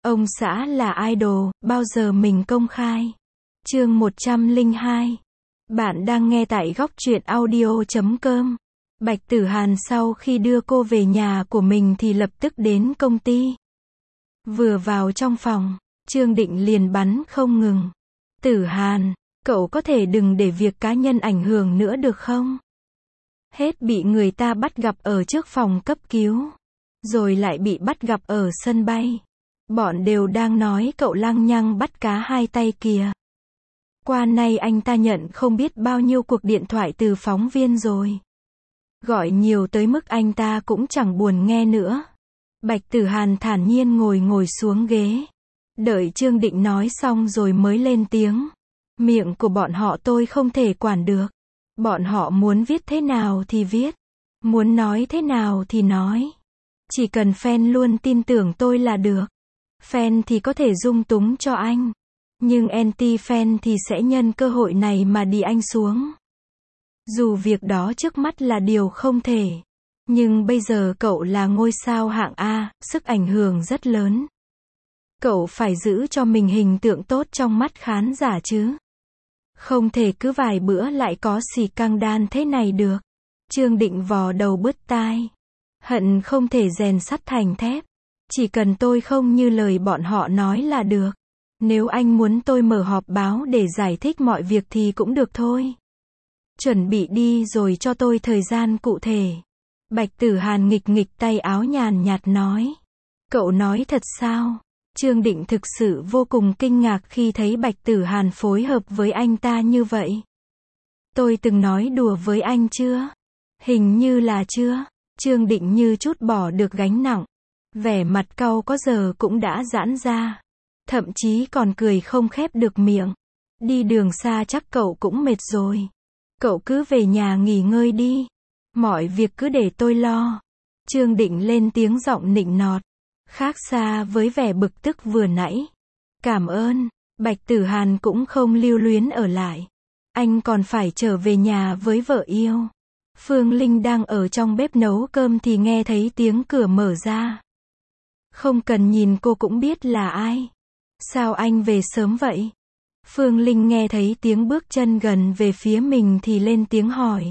Ông xã là idol, bao giờ mình công khai. Chương 102. Bạn đang nghe tại góc truyện audio.com. Bạch Tử Hàn sau khi đưa cô về nhà của mình thì lập tức đến công ty. Vừa vào trong phòng, Trương Định liền bắn không ngừng. Tử Hàn, cậu có thể đừng để việc cá nhân ảnh hưởng nữa được không? Hết bị người ta bắt gặp ở trước phòng cấp cứu, rồi lại bị bắt gặp ở sân bay. Bọn đều đang nói cậu lăng nhăng bắt cá hai tay kìa. Qua nay anh ta nhận không biết bao nhiêu cuộc điện thoại từ phóng viên rồi. Gọi nhiều tới mức anh ta cũng chẳng buồn nghe nữa. Bạch Tử Hàn thản nhiên ngồi xuống ghế. Đợi Trương Định nói xong rồi mới lên tiếng. Miệng của bọn họ tôi không thể quản được. Bọn họ muốn viết thế nào thì viết. Muốn nói thế nào thì nói. Chỉ cần fan luôn tin tưởng tôi là được. Fan thì có thể dung túng cho anh. Nhưng anti-fan thì sẽ nhân cơ hội này mà đì anh xuống. Dù việc đó trước mắt là điều không thể. Nhưng bây giờ cậu là ngôi sao hạng A, sức ảnh hưởng rất lớn. Cậu phải giữ cho mình hình tượng tốt trong mắt khán giả chứ. Không thể cứ vài bữa lại có xì căng đan thế này được. Trương Định vò đầu bứt tai. Hận không thể rèn sắt thành thép. Chỉ cần tôi không như lời bọn họ nói là được. Nếu anh muốn tôi mở họp báo để giải thích mọi việc thì cũng được thôi. Chuẩn bị đi rồi cho tôi thời gian cụ thể. Bạch Tử Hàn nghịch tay áo nhàn nhạt nói. Cậu nói thật sao? Trương Định thực sự vô cùng kinh ngạc khi thấy Bạch Tử Hàn phối hợp với anh ta như vậy. Tôi từng nói đùa với anh chưa? Hình như là chưa. Trương Định như chút bỏ được gánh nặng. Vẻ mặt cau có giờ cũng đã giãn ra. Thậm chí còn cười không khép được miệng. Đi đường xa chắc cậu cũng mệt rồi. Cậu cứ về nhà nghỉ ngơi đi. Mọi việc cứ để tôi lo. Trương Định lên tiếng giọng nịnh nọt. Khác xa với vẻ bực tức vừa nãy. Cảm ơn. Bạch Tử Hàn cũng không lưu luyến ở lại. Anh còn phải trở về nhà với vợ yêu. Phương Linh đang ở trong bếp nấu cơm thì nghe thấy tiếng cửa mở ra. Không cần nhìn cô cũng biết là ai. Sao anh về sớm vậy? Phương Linh nghe thấy tiếng bước chân gần về phía mình thì lên tiếng hỏi.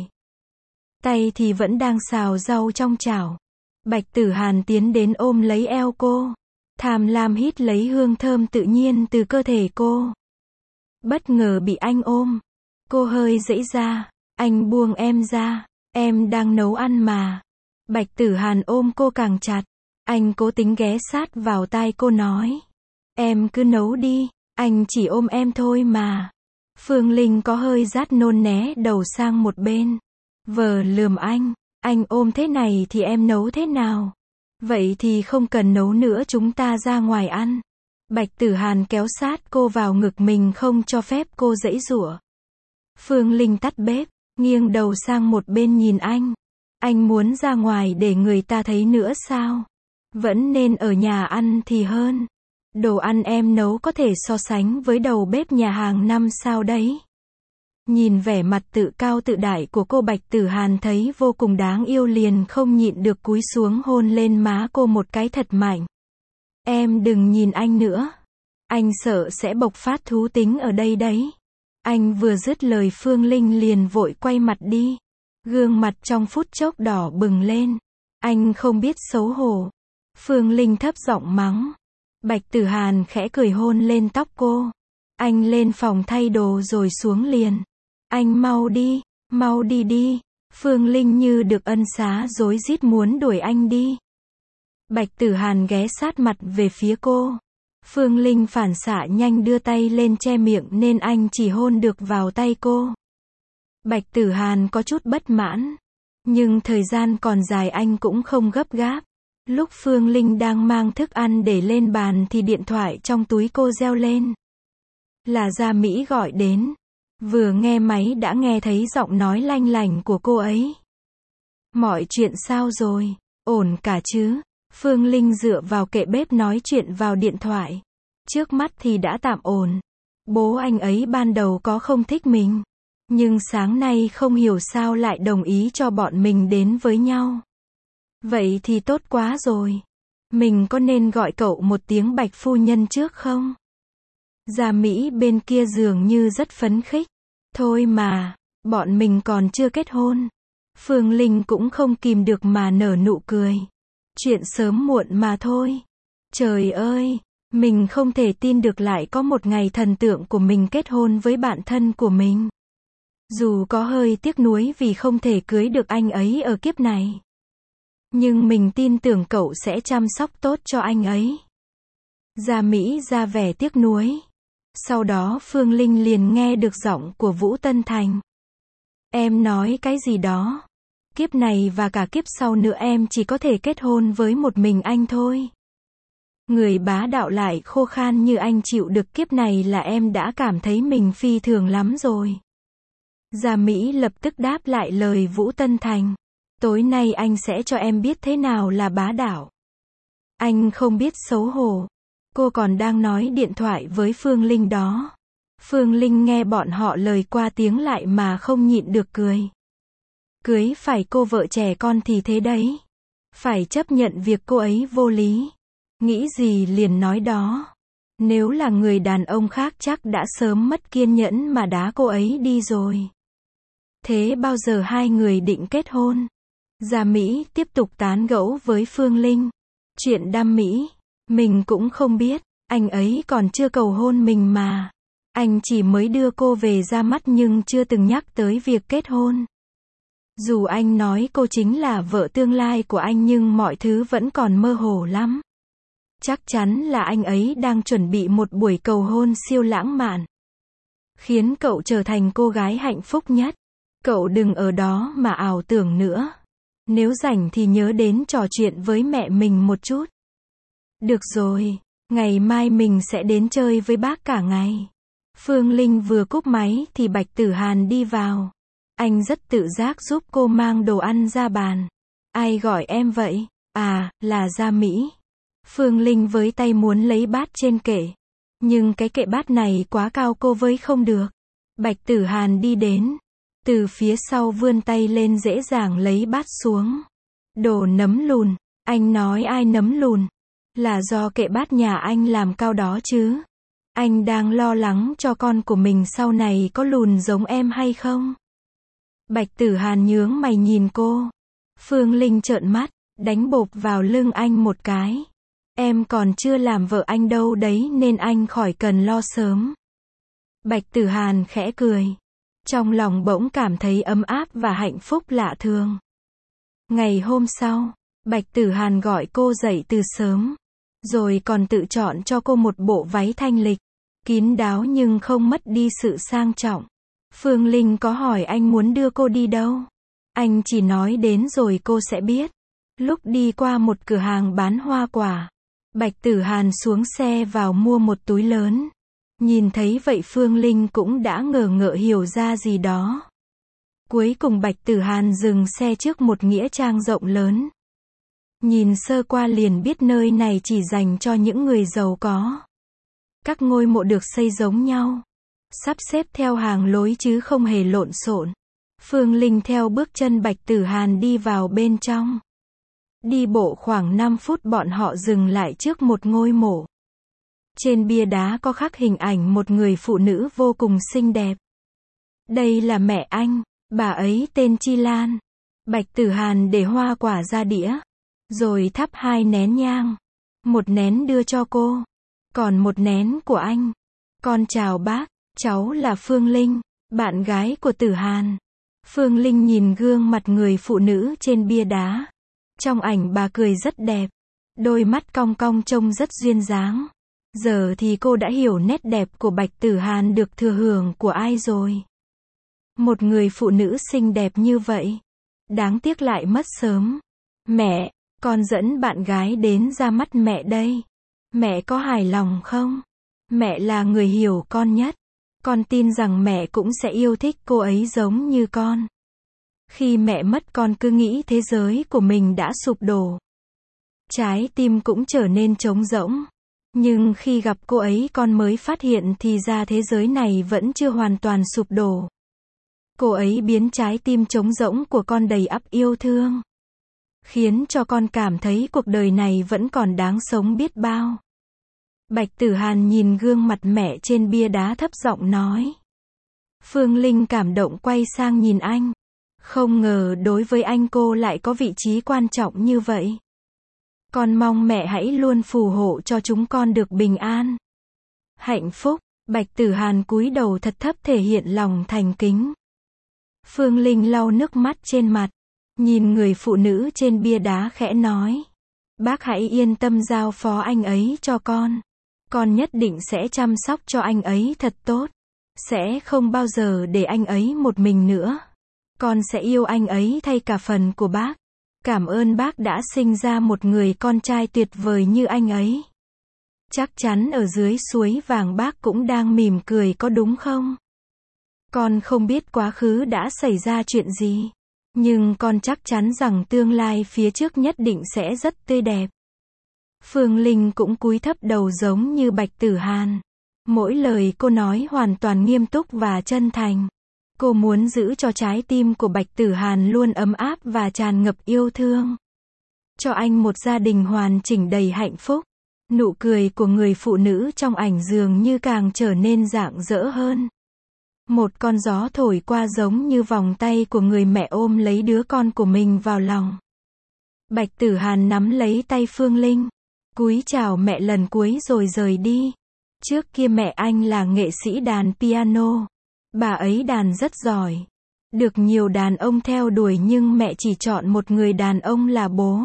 Tay thì vẫn đang xào rau trong chảo. Bạch Tử Hàn tiến đến ôm lấy eo cô. Tham lam hít lấy hương thơm tự nhiên từ cơ thể cô. Bất ngờ bị anh ôm. Cô hơi giãy ra. Anh buông em ra. Em đang nấu ăn mà. Bạch Tử Hàn ôm cô càng chặt. Anh cố tính ghé sát vào tai cô nói. Em cứ nấu đi. Anh chỉ ôm em thôi mà. Phương Linh có hơi rát nôn né đầu sang một bên. Vờ lườm anh ôm thế này thì em nấu thế nào? Vậy thì không cần nấu nữa chúng ta ra ngoài ăn. Bạch Tử Hàn kéo sát cô vào ngực mình không cho phép cô giãy giụa. Phương Linh tắt bếp, nghiêng đầu sang một bên nhìn anh. Anh muốn ra ngoài để người ta thấy nữa sao? Vẫn nên ở nhà ăn thì hơn. Đồ ăn em nấu có thể so sánh với đầu bếp nhà hàng 5 sao đấy. Nhìn vẻ mặt tự cao tự đại của cô, Bạch Tử Hàn thấy vô cùng đáng yêu liền không nhịn được cúi xuống hôn lên má cô một cái thật mạnh. Em đừng nhìn anh nữa. Anh sợ sẽ bộc phát thú tính ở đây đấy. Anh vừa dứt lời Phương Linh liền vội quay mặt đi. Gương mặt trong phút chốc đỏ bừng lên. Anh không biết xấu hổ. Phương Linh thấp giọng mắng. Bạch Tử Hàn khẽ cười hôn lên tóc cô. Anh lên phòng thay đồ rồi xuống liền. Anh mau đi đi. Phương Linh như được ân xá rối rít muốn đuổi anh đi. Bạch Tử Hàn ghé sát mặt về phía cô. Phương Linh phản xạ nhanh đưa tay lên che miệng nên anh chỉ hôn được vào tay cô. Bạch Tử Hàn có chút bất mãn. Nhưng thời gian còn dài anh cũng không gấp gáp. Lúc Phương Linh đang mang thức ăn để lên bàn thì điện thoại trong túi cô reo lên. Là Gia Mỹ gọi đến. Vừa nghe máy đã nghe thấy giọng nói lanh lảnh của cô ấy. Mọi chuyện sao rồi? Ổn cả chứ? Phương Linh dựa vào kệ bếp nói chuyện vào điện thoại. Trước mắt thì đã tạm ổn. Bố anh ấy ban đầu có không thích mình. Nhưng sáng nay không hiểu sao lại đồng ý cho bọn mình đến với nhau. Vậy thì tốt quá rồi. Mình có nên gọi cậu một tiếng Bạch phu nhân trước không? Gia Mỹ bên kia dường như rất phấn khích. Thôi mà, bọn mình còn chưa kết hôn. Phương Linh cũng không kìm được mà nở nụ cười. Chuyện sớm muộn mà thôi. Trời ơi, mình không thể tin được lại có một ngày thần tượng của mình kết hôn với bạn thân của mình. Dù có hơi tiếc nuối vì không thể cưới được anh ấy ở kiếp này. Nhưng mình tin tưởng cậu sẽ chăm sóc tốt cho anh ấy. Gia Mỹ ra vẻ tiếc nuối. Sau đó Phương Linh liền nghe được giọng của Vũ Tân Thành. Em nói cái gì đó? Kiếp này và cả kiếp sau nữa em chỉ có thể kết hôn với một mình anh thôi. Người bá đạo lại khô khan như anh chịu được kiếp này là em đã cảm thấy mình phi thường lắm rồi. Gia Mỹ lập tức đáp lại lời Vũ Tân Thành. Tối nay anh sẽ cho em biết thế nào là bá đạo. Anh không biết xấu hổ. Cô còn đang nói điện thoại với Phương Linh đó. Phương Linh nghe bọn họ lời qua tiếng lại mà không nhịn được cười. Cưới phải cô vợ trẻ con thì thế đấy. Phải chấp nhận việc cô ấy vô lý. Nghĩ gì liền nói đó. Nếu là người đàn ông khác chắc đã sớm mất kiên nhẫn mà đá cô ấy đi rồi. Thế bao giờ hai người định kết hôn? Gia Mỹ tiếp tục tán gẫu với Phương Linh. Chuyện đam mỹ, mình cũng không biết, anh ấy còn chưa cầu hôn mình mà. Anh chỉ mới đưa cô về ra mắt nhưng chưa từng nhắc tới việc kết hôn. Dù anh nói cô chính là vợ tương lai của anh nhưng mọi thứ vẫn còn mơ hồ lắm. Chắc chắn là anh ấy đang chuẩn bị một buổi cầu hôn siêu lãng mạn. Khiến cậu trở thành cô gái hạnh phúc nhất. Cậu đừng ở đó mà ảo tưởng nữa. Nếu rảnh thì nhớ đến trò chuyện với mẹ mình một chút. Được rồi, ngày mai mình sẽ đến chơi với bác cả ngày. Phương Linh vừa cúp máy thì Bạch Tử Hàn đi vào. Anh rất tự giác giúp cô mang đồ ăn ra bàn. Ai gọi em vậy? À, là Gia Mỹ. Phương Linh với tay muốn lấy bát trên kệ. Nhưng cái kệ bát này quá cao cô với không được. Bạch Tử Hàn đi đến. Từ phía sau vươn tay lên dễ dàng lấy bát xuống. Đồ nấm lùn. Anh nói ai nấm lùn? Là do kệ bát nhà anh làm cao đó chứ. Anh đang lo lắng cho con của mình sau này có lùn giống em hay không? Bạch Tử Hàn nhướng mày nhìn cô. Phương Linh trợn mắt, đánh bộp vào lưng anh một cái. Em còn chưa làm vợ anh đâu đấy nên anh khỏi cần lo sớm. Bạch Tử Hàn khẽ cười. Trong lòng bỗng cảm thấy ấm áp và hạnh phúc lạ thường. Ngày hôm sau, Bạch Tử Hàn gọi cô dậy từ sớm. Rồi còn tự chọn cho cô một bộ váy thanh lịch. Kín đáo nhưng không mất đi sự sang trọng. Phương Linh có hỏi anh muốn đưa cô đi đâu. Anh chỉ nói đến rồi cô sẽ biết. Lúc đi qua một cửa hàng bán hoa quả, Bạch Tử Hàn xuống xe vào mua một túi lớn. Nhìn thấy vậy Phương Linh cũng đã ngờ ngợ hiểu ra gì đó. Cuối cùng Bạch Tử Hàn dừng xe trước một nghĩa trang rộng lớn. Nhìn sơ qua liền biết nơi này chỉ dành cho những người giàu có. Các ngôi mộ được xây giống nhau, sắp xếp theo hàng lối chứ không hề lộn xộn. Phương Linh theo bước chân Bạch Tử Hàn đi vào bên trong. Đi bộ khoảng 5 phút bọn họ dừng lại trước một ngôi mộ. Trên bia đá có khắc hình ảnh một người phụ nữ vô cùng xinh đẹp. Đây là mẹ anh, bà ấy tên Chi Lan. Bạch Tử Hàn để hoa quả ra đĩa, rồi thắp 2 nén nhang. Một nén đưa cho cô, còn một nén của anh. Con chào bác, cháu là Phương Linh, bạn gái của Tử Hàn. Phương Linh nhìn gương mặt người phụ nữ trên bia đá. Trong ảnh bà cười rất đẹp, đôi mắt cong cong trông rất duyên dáng. Giờ thì cô đã hiểu nét đẹp của Bạch Tử Hàn được thừa hưởng của ai rồi. Một người phụ nữ xinh đẹp như vậy, đáng tiếc lại mất sớm. Mẹ, con dẫn bạn gái đến ra mắt mẹ đây. Mẹ có hài lòng không? Mẹ là người hiểu con nhất. Con tin rằng mẹ cũng sẽ yêu thích cô ấy giống như con. Khi mẹ mất con cứ nghĩ thế giới của mình đã sụp đổ. Trái tim cũng trở nên trống rỗng. Nhưng khi gặp cô ấy con mới phát hiện thì ra thế giới này vẫn chưa hoàn toàn sụp đổ. Cô ấy biến trái tim trống rỗng của con đầy ắp yêu thương. khiến cho con cảm thấy cuộc đời này vẫn còn đáng sống biết bao. Bạch Tử Hàn nhìn gương mặt mẹ trên bia đá thấp giọng nói. Phương Linh cảm động quay sang nhìn anh. Không ngờ đối với anh cô lại có vị trí quan trọng như vậy. Con mong mẹ hãy luôn phù hộ cho chúng con được bình an, hạnh phúc. Bạch Tử Hàn cúi đầu thật thấp thể hiện lòng thành kính. Phương Linh lau nước mắt trên mặt, nhìn người phụ nữ trên bia đá khẽ nói. Bác hãy yên tâm giao phó anh ấy cho con nhất định sẽ chăm sóc cho anh ấy thật tốt, sẽ không bao giờ để anh ấy một mình nữa. Con sẽ yêu anh ấy thay cả phần của bác. Cảm ơn bác đã sinh ra một người con trai tuyệt vời như anh ấy. Chắc chắn ở dưới suối vàng bác cũng đang mỉm cười có đúng không? Con không biết quá khứ đã xảy ra chuyện gì, nhưng con chắc chắn rằng tương lai phía trước nhất định sẽ rất tươi đẹp. Phương Linh cũng cúi thấp đầu giống như Bạch Tử Hàn. Mỗi lời cô nói hoàn toàn nghiêm túc và chân thành. Cô muốn giữ cho trái tim của Bạch Tử Hàn luôn ấm áp và tràn ngập yêu thương. Cho anh một gia đình hoàn chỉnh đầy hạnh phúc. Nụ cười của người phụ nữ trong ảnh dường như càng trở nên rạng rỡ hơn. Một con gió thổi qua giống như vòng tay của người mẹ ôm lấy đứa con của mình vào lòng. Bạch Tử Hàn nắm lấy tay Phương Linh, cúi chào mẹ lần cuối rồi rời đi. Trước kia mẹ anh là nghệ sĩ đàn piano. Bà ấy đàn rất giỏi. Được nhiều đàn ông theo đuổi nhưng mẹ chỉ chọn một người đàn ông là bố.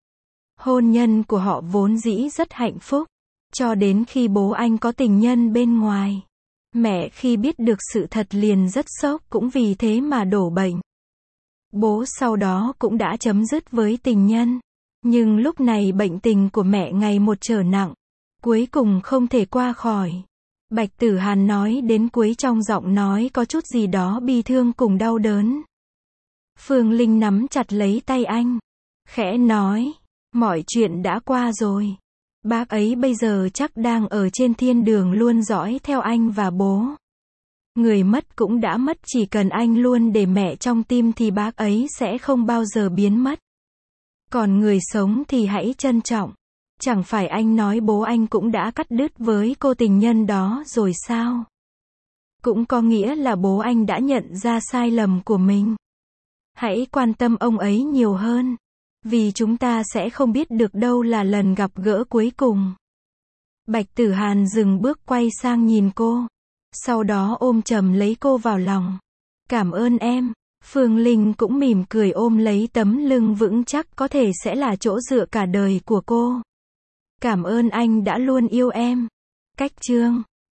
Hôn nhân của họ vốn dĩ rất hạnh phúc. Cho đến khi bố anh có tình nhân bên ngoài. Mẹ khi biết được sự thật liền rất sốc cũng vì thế mà đổ bệnh. Bố sau đó cũng đã chấm dứt với tình nhân. Nhưng lúc này bệnh tình của mẹ ngày một trở nặng. Cuối cùng không thể qua khỏi. Bạch Tử Hàn nói đến cuối trong giọng nói có chút gì đó bi thương cùng đau đớn. Phương Linh nắm chặt lấy tay anh, khẽ nói, mọi chuyện đã qua rồi. Bác ấy bây giờ chắc đang ở trên thiên đường luôn dõi theo anh và bố. Người mất cũng đã mất, chỉ cần anh luôn để mẹ trong tim thì bác ấy sẽ không bao giờ biến mất. Còn người sống thì hãy trân trọng. Chẳng phải anh nói bố anh cũng đã cắt đứt với cô tình nhân đó rồi sao? Cũng có nghĩa là bố anh đã nhận ra sai lầm của mình. Hãy quan tâm ông ấy nhiều hơn. Vì chúng ta sẽ không biết được đâu là lần gặp gỡ cuối cùng. Bạch Tử Hàn dừng bước quay sang nhìn cô. Sau đó ôm chầm lấy cô vào lòng. Cảm ơn em. Phương Linh cũng mỉm cười ôm lấy tấm lưng vững chắc có thể sẽ là chỗ dựa cả đời của cô. Cảm ơn anh đã luôn yêu em. Cách chương